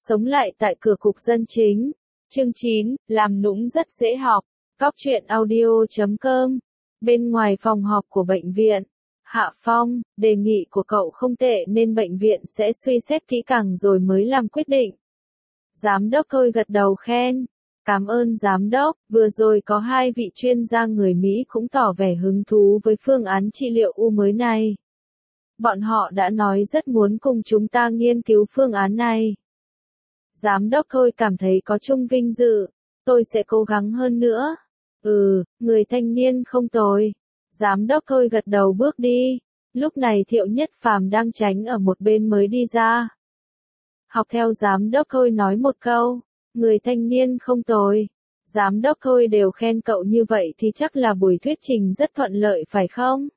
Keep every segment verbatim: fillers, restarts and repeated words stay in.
Sống lại tại cửa cục dân chính. Chương chín, làm nũng rất dễ học. Cóc truyện audio chấm com. Bên ngoài phòng họp của bệnh viện. Hạ Phong, đề nghị của cậu không tệ nên bệnh viện sẽ suy xét kỹ càng rồi mới làm quyết định. Giám đốc thôi gật đầu khen. Cảm ơn giám đốc, vừa rồi có hai vị chuyên gia người Mỹ cũng tỏ vẻ hứng thú với phương án trị liệu u mới này. Bọn họ đã nói rất muốn cùng chúng ta nghiên cứu phương án này. Giám đốc thôi cảm thấy có chung vinh dự, tôi sẽ cố gắng hơn nữa. Ừ, người thanh niên không tồi. Giám đốc thôi gật đầu bước đi. Lúc này Thiệu Nhất Phàm đang tránh ở một bên mới đi ra. Học theo giám đốc thôi nói một câu, người thanh niên không tồi. Giám đốc thôi đều khen cậu như vậy thì chắc là buổi thuyết trình rất thuận lợi phải không?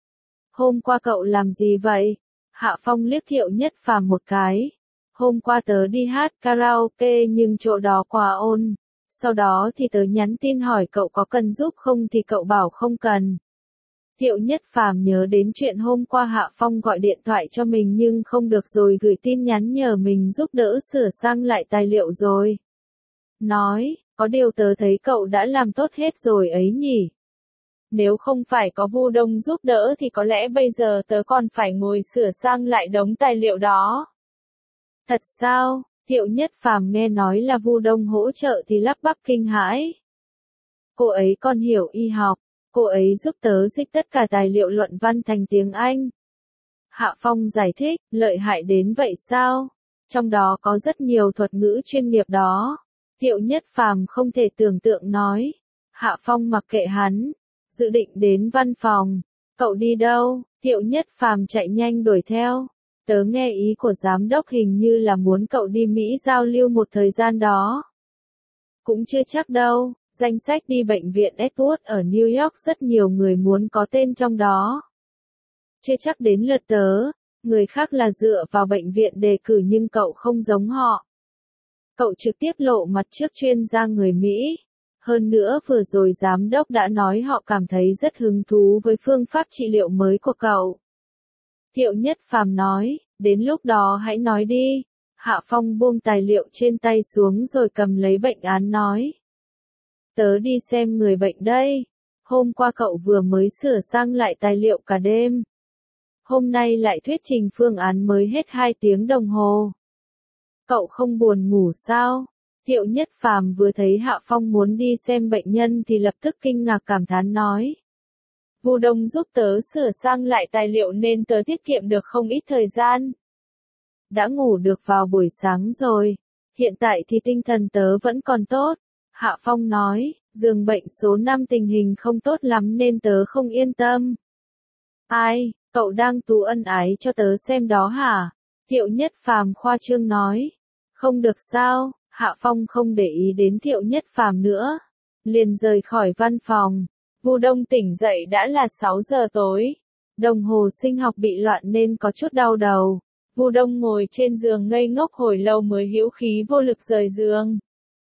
Hôm qua cậu làm gì vậy? Hạ Phong liếc Thiệu Nhất Phàm một cái. Hôm qua tớ đi hát karaoke nhưng chỗ đó quá ồn. Sau đó thì tớ nhắn tin hỏi cậu có cần giúp không thì cậu bảo không cần. Thiệu Nhất Phàm nhớ đến chuyện hôm qua Hạ Phong gọi điện thoại cho mình nhưng không được rồi gửi tin nhắn nhờ mình giúp đỡ sửa sang lại tài liệu rồi. Nói, có điều tớ thấy cậu đã làm tốt hết rồi ấy nhỉ. Nếu không phải có Vu Đông giúp đỡ thì có lẽ bây giờ tớ còn phải ngồi sửa sang lại đống tài liệu đó. Thật sao? Thiệu Nhất Phàm nghe nói là Vu Đông hỗ trợ thì lắp bắp kinh hãi. Cô ấy còn hiểu y học, cô ấy giúp tớ dịch tất cả tài liệu luận văn thành tiếng Anh. Hạ Phong giải thích, lợi hại đến vậy sao? Trong đó có rất nhiều thuật ngữ chuyên nghiệp đó. Thiệu Nhất Phàm không thể tưởng tượng nói. Hạ Phong mặc kệ hắn, dự định đến văn phòng. Cậu đi đâu? Thiệu Nhất Phàm chạy nhanh đuổi theo. Tớ nghe ý của giám đốc hình như là muốn cậu đi Mỹ giao lưu một thời gian đó. Cũng chưa chắc đâu, danh sách đi bệnh viện Edward ở New York rất nhiều người muốn có tên trong đó. Chưa chắc đến lượt tớ, người khác là dựa vào bệnh viện đề cử nhưng cậu không giống họ. Cậu trực tiếp lộ mặt trước chuyên gia người Mỹ. Hơn nữa vừa rồi giám đốc đã nói họ cảm thấy rất hứng thú với phương pháp trị liệu mới của cậu. Thiệu Nhất Phàm nói, đến lúc đó hãy nói đi. Hạ Phong buông tài liệu trên tay xuống rồi cầm lấy bệnh án nói. Tớ đi xem người bệnh đây. Hôm qua cậu vừa mới sửa sang lại tài liệu cả đêm. Hôm nay lại thuyết trình phương án mới hết hai tiếng đồng hồ. Cậu không buồn ngủ sao? Thiệu Nhất Phàm vừa thấy Hạ Phong muốn đi xem bệnh nhân thì lập tức kinh ngạc cảm thán nói. Vu Đông giúp tớ sửa sang lại tài liệu nên tớ tiết kiệm được không ít thời gian. Đã ngủ được vào buổi sáng rồi. Hiện tại thì tinh thần tớ vẫn còn tốt. Hạ Phong nói, giường bệnh số năm tình hình không tốt lắm nên tớ không yên tâm. Ai, cậu đang tú ân ái cho tớ xem đó hả? Thiệu Nhất Phàm khoa trương nói. Không được sao, Hạ Phong không để ý đến Thiệu Nhất Phàm nữa. Liền rời khỏi văn phòng. Vu Đông tỉnh dậy đã là sáu giờ tối. Đồng hồ sinh học bị loạn nên có chút đau đầu. Vu Đông ngồi trên giường ngây ngốc hồi lâu mới hữu khí vô lực rời giường.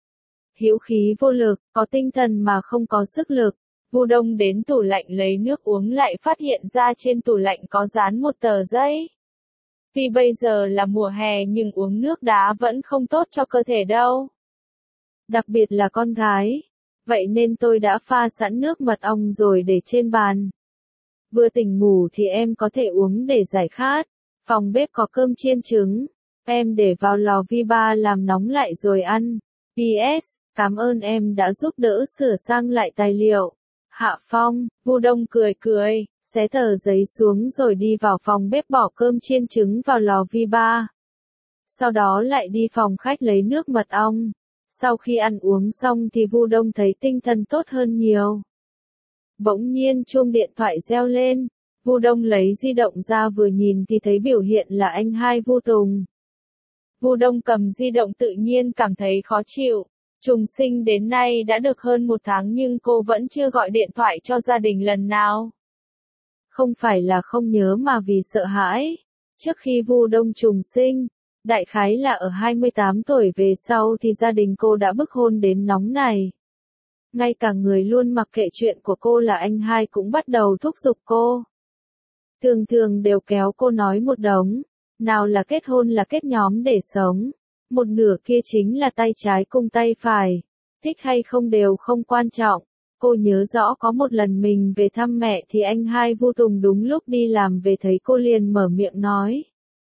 Hữu khí vô lực, có tinh thần mà không có sức lực. Vu Đông đến tủ lạnh lấy nước uống lại phát hiện ra trên tủ lạnh có dán một tờ giấy. Tuy bây giờ là mùa hè nhưng uống nước đá vẫn không tốt cho cơ thể đâu. Đặc biệt là con gái. Vậy nên tôi đã pha sẵn nước mật ong rồi để trên bàn. Vừa tỉnh ngủ thì em có thể uống để giải khát. Phòng bếp có cơm chiên trứng. Em để vào lò vi ba làm nóng lại rồi ăn. pê ét. Cảm ơn em đã giúp đỡ sửa sang lại tài liệu. Hạ Phong, Vu Đông cười cười, xé tờ giấy xuống rồi đi vào phòng bếp bỏ cơm chiên trứng vào lò vi ba. Sau đó lại đi phòng khách lấy nước mật ong. Sau khi ăn uống xong thì Vu Đông thấy tinh thần tốt hơn nhiều. Bỗng nhiên chuông điện thoại reo lên. Vu Đông lấy di động ra vừa nhìn thì thấy biểu hiện là anh hai Vu Tùng. Vu Đông cầm di động tự nhiên cảm thấy khó chịu. Trùng sinh đến nay đã được hơn một tháng nhưng cô vẫn chưa gọi điện thoại cho gia đình lần nào. Không phải là không nhớ mà vì sợ hãi. Trước khi Vu Đông trùng sinh, đại khái là ở hai mươi tám tuổi về sau thì gia đình cô đã bức hôn đến nóng này. Ngay cả người luôn mặc kệ chuyện của cô là anh hai cũng bắt đầu thúc giục cô. Thường thường đều kéo cô nói một đống, nào là kết hôn là kết nhóm để sống, một nửa kia chính là tay trái cùng tay phải. Thích hay không đều không quan trọng. Cô nhớ rõ có một lần mình về thăm mẹ thì anh hai Vu Tùng đúng lúc đi làm về thấy cô liền mở miệng nói.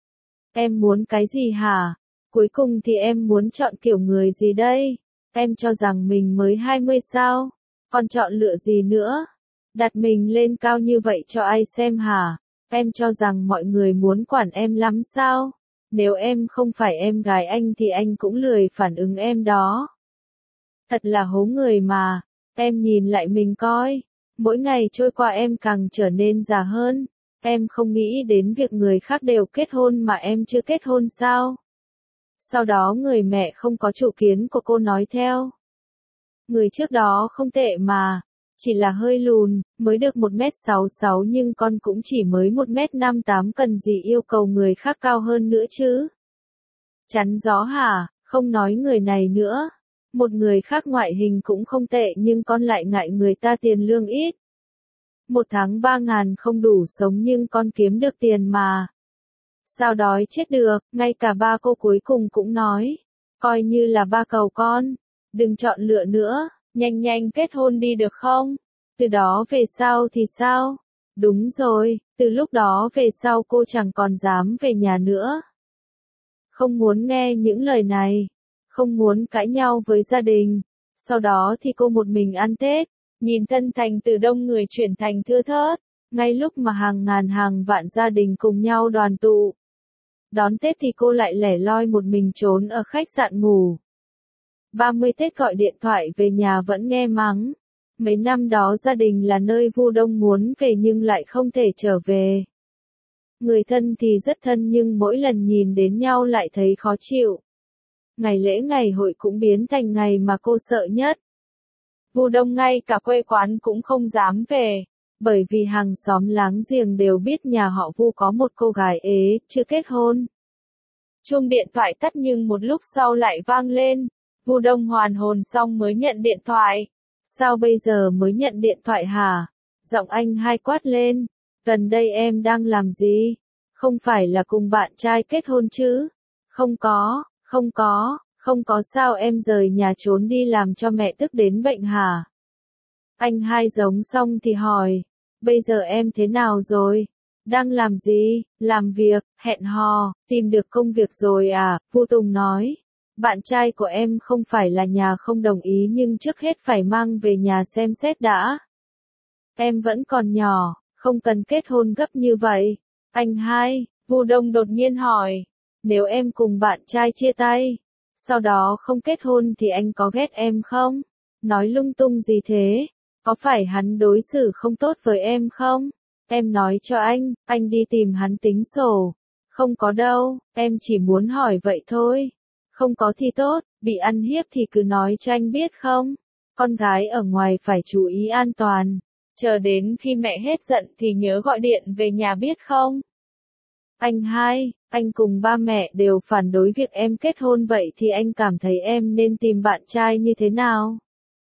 Em muốn cái gì hả? Cuối cùng thì em muốn chọn kiểu người gì đây? Em cho rằng mình mới hai mươi sao? Còn chọn lựa gì nữa? Đặt mình lên cao như vậy cho ai xem hả? Em cho rằng mọi người muốn quản em lắm sao? Nếu em không phải em gái anh thì anh cũng lười phản ứng em đó. Thật là hố người mà. Em nhìn lại mình coi. Mỗi ngày trôi qua em càng trở nên già hơn. Em không nghĩ đến việc người khác đều kết hôn mà em chưa kết hôn sao? Sau đó người mẹ không có chủ kiến của cô nói theo. Người trước đó không tệ mà. Chỉ là hơi lùn, mới được một mét sáu mươi sáu nhưng con cũng chỉ mới một mét năm mươi tám, cần gì yêu cầu người khác cao hơn nữa chứ? Chắn gió hả? Không nói người này nữa. Một người khác ngoại hình cũng không tệ nhưng con lại ngại người ta tiền lương ít. Một tháng ba ngàn không đủ sống nhưng con kiếm được tiền mà. Sao đói chết được, ngay cả ba cô cuối cùng cũng nói. Coi như là ba cầu con. Đừng chọn lựa nữa, nhanh nhanh kết hôn đi được không? Từ đó về sau thì sao? Đúng rồi, từ lúc đó về sau cô chẳng còn dám về nhà nữa. Không muốn nghe những lời này. Không muốn cãi nhau với gia đình. Sau đó thì cô một mình ăn Tết. Nhìn Tân Thành từ đông người chuyển thành thưa thớt. Ngay lúc mà hàng ngàn hàng vạn gia đình cùng nhau đoàn tụ. Đón Tết thì cô lại lẻ loi một mình trốn ở khách sạn ngủ. ba mươi Tết gọi điện thoại về nhà vẫn nghe mắng. Mấy năm đó gia đình là nơi Vu Đông muốn về nhưng lại không thể trở về. Người thân thì rất thân nhưng mỗi lần nhìn đến nhau lại thấy khó chịu. Ngày lễ ngày hội cũng biến thành ngày mà cô sợ nhất. Vu Đông ngay cả quê quán cũng không dám về. Bởi vì hàng xóm láng giềng đều biết nhà họ Vu có một cô gái ế, chưa kết hôn. Chuông điện thoại tắt nhưng một lúc sau lại vang lên. Vu Đông hoàn hồn xong mới nhận điện thoại. Sao bây giờ mới nhận điện thoại hả? Giọng anh hai quát lên. Gần đây em đang làm gì? Không phải là cùng bạn trai kết hôn chứ? Không có, không có, không có sao em rời nhà trốn đi làm cho mẹ tức đến bệnh hả? Anh hai giống xong thì hỏi. Bây giờ em thế nào rồi? Đang làm gì? Làm việc, hẹn hò, tìm được công việc rồi à? Vu Tùng nói. Bạn trai của em không phải là nhà không đồng ý nhưng trước hết phải mang về nhà xem xét đã. Em vẫn còn nhỏ, không cần kết hôn gấp như vậy. Anh hai, Vu Đông đột nhiên hỏi. Nếu em cùng bạn trai chia tay, sau đó không kết hôn thì anh có ghét em không? Nói lung tung gì thế? Có phải hắn đối xử không tốt với em không? Em nói cho anh, anh đi tìm hắn tính sổ. Không có đâu, em chỉ muốn hỏi vậy thôi. Không có thì tốt, bị ăn hiếp thì cứ nói cho anh biết không? Con gái ở ngoài phải chú ý an toàn. Chờ đến khi mẹ hết giận thì nhớ gọi điện về nhà biết không? Anh hai, anh cùng ba mẹ đều phản đối việc em kết hôn vậy thì anh cảm thấy em nên tìm bạn trai như thế nào?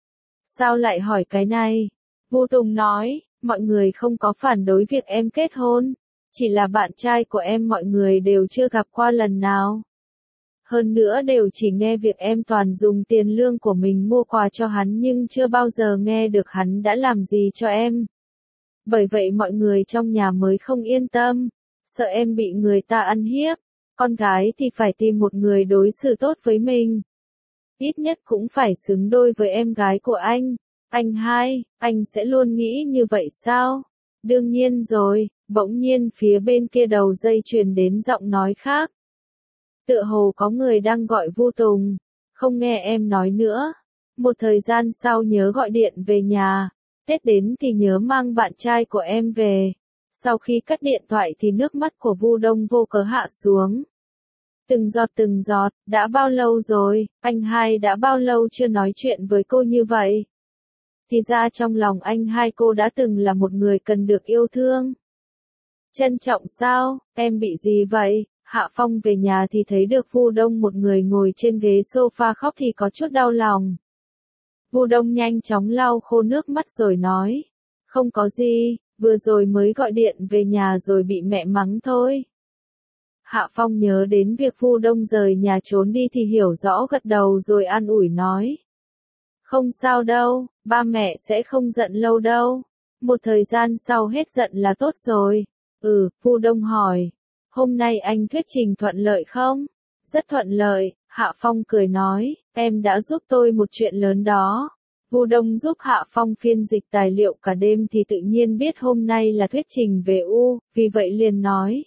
Sao lại hỏi cái này? Vu Tùng nói, mọi người không có phản đối việc em kết hôn. Chỉ là bạn trai của em mọi người đều chưa gặp qua lần nào. Hơn nữa đều chỉ nghe việc em toàn dùng tiền lương của mình mua quà cho hắn nhưng chưa bao giờ nghe được hắn đã làm gì cho em. Bởi vậy mọi người trong nhà mới không yên tâm, sợ em bị người ta ăn hiếp. Con gái thì phải tìm một người đối xử tốt với mình. Ít nhất cũng phải xứng đôi với em gái của anh. Anh hai, anh sẽ luôn nghĩ như vậy sao? Đương nhiên rồi, bỗng nhiên phía bên kia đầu dây truyền đến giọng nói khác. Tựa hồ có người đang gọi Vu Tùng. Không nghe em nói nữa. Một thời gian sau nhớ gọi điện về nhà. Tết đến thì nhớ mang bạn trai của em về. Sau khi cắt điện thoại thì nước mắt của Vu Đông vô cớ hạ xuống. Từng giọt từng giọt, đã bao lâu rồi, anh hai đã bao lâu chưa nói chuyện với cô như vậy? Thì ra trong lòng anh hai cô đã từng là một người cần được yêu thương. Trân trọng sao, em bị gì vậy? Hạ Phong về nhà thì thấy được Vu Đông một người ngồi trên ghế sofa khóc thì có chút đau lòng. Vu Đông nhanh chóng lau khô nước mắt rồi nói. Không có gì, vừa rồi mới gọi điện về nhà rồi bị mẹ mắng thôi. Hạ Phong nhớ đến việc Vu Đông rời nhà trốn đi thì hiểu rõ gật đầu rồi an ủi nói. Không sao đâu, ba mẹ sẽ không giận lâu đâu. Một thời gian sau hết giận là tốt rồi. Ừ, Vu Đông hỏi. Hôm nay anh thuyết trình thuận lợi không? Rất thuận lợi, Hạ Phong cười nói, em đã giúp tôi một chuyện lớn đó. Vu Đông giúp Hạ Phong phiên dịch tài liệu cả đêm thì tự nhiên biết hôm nay là thuyết trình về U, vì vậy liền nói.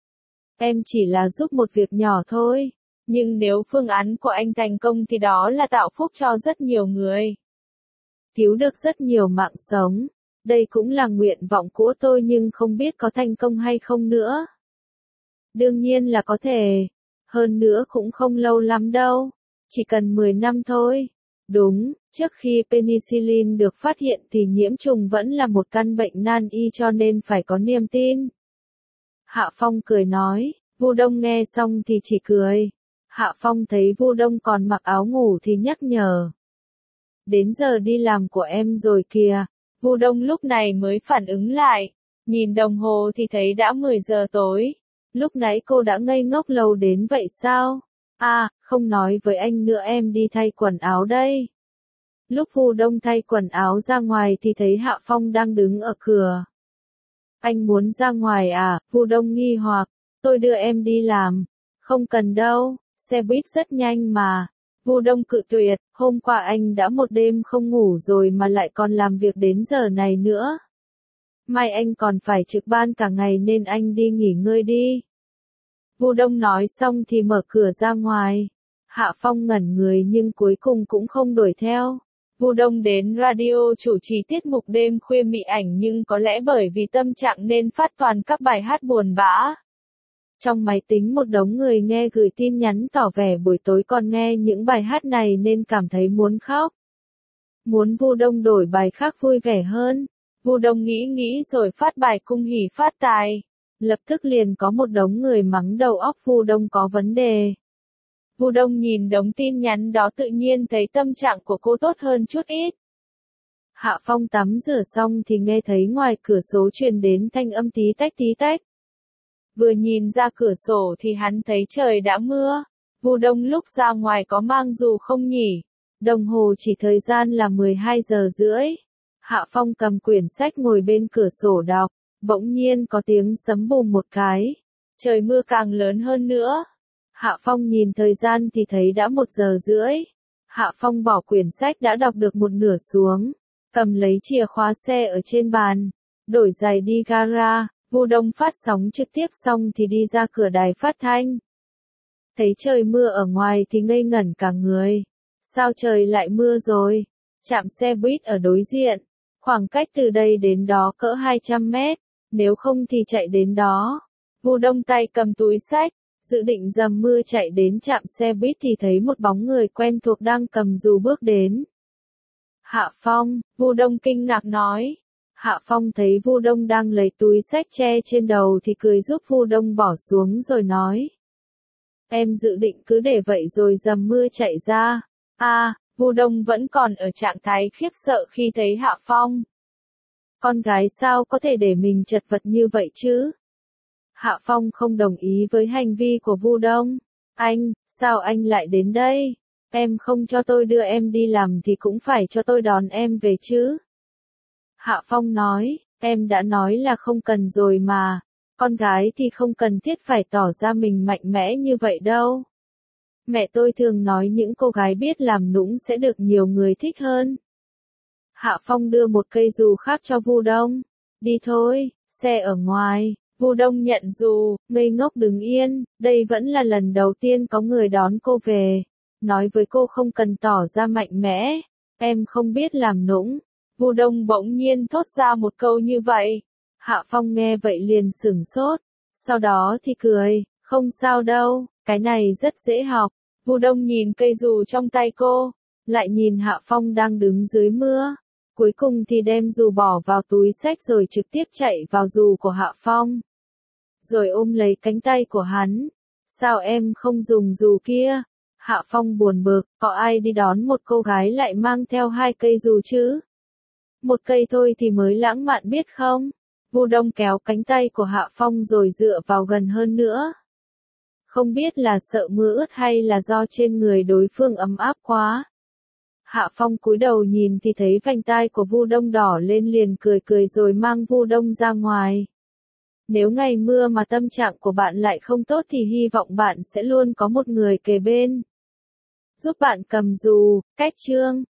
Em chỉ là giúp một việc nhỏ thôi, nhưng nếu phương án của anh thành công thì đó là tạo phúc cho rất nhiều người. Cứu được rất nhiều mạng sống. Đây cũng là nguyện vọng của tôi nhưng không biết có thành công hay không nữa. Đương nhiên là có thể. Hơn nữa cũng không lâu lắm đâu. Chỉ cần mười năm thôi. Đúng, trước khi penicillin được phát hiện thì nhiễm trùng vẫn là một căn bệnh nan y cho nên phải có niềm tin. Hạ Phong cười nói, Vu Đông nghe xong thì chỉ cười. Hạ Phong thấy Vu Đông còn mặc áo ngủ thì nhắc nhở. Đến giờ đi làm của em rồi kìa. Vu Đông lúc này mới phản ứng lại. Nhìn đồng hồ thì thấy đã mười giờ tối. Lúc nãy cô đã ngây ngốc lâu đến vậy sao? À, không nói với anh nữa em đi thay quần áo đây. Lúc Vu Đông thay quần áo ra ngoài thì thấy Hạ Phong đang đứng ở cửa. Anh muốn ra ngoài à? Vu Đông nghi hoặc. Tôi đưa em đi làm. Không cần đâu, xe buýt rất nhanh mà. Vu Đông cự tuyệt, hôm qua anh đã một đêm không ngủ rồi mà lại còn làm việc đến giờ này nữa. Mai anh còn phải trực ban cả ngày nên anh đi nghỉ ngơi đi. Vu Đông nói xong thì mở cửa ra ngoài. Hạ Phong ngẩn người nhưng cuối cùng cũng không đuổi theo. Vu Đông đến radio chủ trì tiết mục đêm khuya mị ảnh nhưng có lẽ bởi vì tâm trạng nên phát toàn các bài hát buồn bã. Trong máy tính một đống người nghe gửi tin nhắn tỏ vẻ buổi tối còn nghe những bài hát này nên cảm thấy muốn khóc. Muốn Vu Đông đổi bài khác vui vẻ hơn. Vu Đông nghĩ nghĩ rồi phát bài cung hỉ phát tài. Lập tức liền có một đống người mắng đầu óc Vu Đông có vấn đề. Vu Đông nhìn đống tin nhắn đó tự nhiên thấy tâm trạng của cô tốt hơn chút ít. Hạ Phong tắm rửa xong thì nghe thấy ngoài cửa sổ truyền đến thanh âm tí tách tí tách. Vừa nhìn ra cửa sổ thì hắn thấy trời đã mưa. Vu Đông lúc ra ngoài có mang dù không nhỉ? Đồng hồ chỉ thời gian là mười hai giờ rưỡi. Hạ Phong cầm quyển sách ngồi bên cửa sổ đọc. Bỗng nhiên có tiếng sấm bùm một cái. Trời mưa càng lớn hơn nữa. Hạ Phong nhìn thời gian thì thấy đã một giờ rưỡi. Hạ Phong bỏ quyển sách đã đọc được một nửa xuống. Cầm lấy chìa khóa xe ở trên bàn. Đổi giày đi gara. Vu Đông phát sóng trực tiếp xong thì đi ra cửa đài phát thanh. Thấy trời mưa ở ngoài thì ngây ngẩn cả người. Sao trời lại mưa rồi? Trạm xe buýt ở đối diện. Khoảng cách từ đây đến đó cỡ hai trăm mét. Nếu không thì chạy đến đó. Vu Đông tay cầm túi sách. Dự định dầm mưa chạy đến trạm xe buýt thì thấy một bóng người quen thuộc đang cầm dù bước đến. Hạ Phong, Vu Đông kinh ngạc nói. Hạ Phong thấy Vu Đông đang lấy túi xách che trên đầu thì cười giúp Vu Đông bỏ xuống rồi nói. Em dự định cứ để vậy rồi dầm mưa chạy ra. À, Vu Đông vẫn còn ở trạng thái khiếp sợ khi thấy Hạ Phong. Con gái sao có thể để mình chật vật như vậy chứ? Hạ Phong không đồng ý với hành vi của Vu Đông. Anh, sao anh lại đến đây? Em không cho tôi đưa em đi làm thì cũng phải cho tôi đón em về chứ. Hạ Phong nói, em đã nói là không cần rồi mà. Con gái thì không cần thiết phải tỏ ra mình mạnh mẽ như vậy đâu. Mẹ tôi thường nói những cô gái biết làm nũng sẽ được nhiều người thích hơn. Hạ Phong đưa một cây dù khác cho Vu Đông. Đi thôi, xe ở ngoài. Vu Đông nhận dù, ngây ngốc đứng yên, đây vẫn là lần đầu tiên có người đón cô về. Nói với cô không cần tỏ ra mạnh mẽ, em không biết làm nũng. Vu Đông bỗng nhiên thốt ra một câu như vậy. Hạ Phong nghe vậy liền sửng sốt, sau đó thì cười, không sao đâu, cái này rất dễ học. Vu Đông nhìn cây dù trong tay cô, lại nhìn Hạ Phong đang đứng dưới mưa. Cuối cùng thì đem dù bỏ vào túi xách rồi trực tiếp chạy vào dù của Hạ Phong. Rồi ôm lấy cánh tay của hắn. Sao em không dùng dù kia? Hạ Phong buồn bực, có ai đi đón một cô gái lại mang theo hai cây dù chứ? Một cây thôi thì mới lãng mạn biết không? Vu Đông kéo cánh tay của Hạ Phong rồi dựa vào gần hơn nữa. Không biết là sợ mưa ướt hay là do trên người đối phương ấm áp quá. Hạ Phong cúi đầu nhìn thì thấy vành tai của Vu Đông đỏ lên, liền cười cười rồi mang Vu Đông ra ngoài. Nếu ngày mưa mà tâm trạng của bạn lại không tốt thì hy vọng bạn sẽ luôn có một người kề bên, giúp bạn cầm dù. Cách chương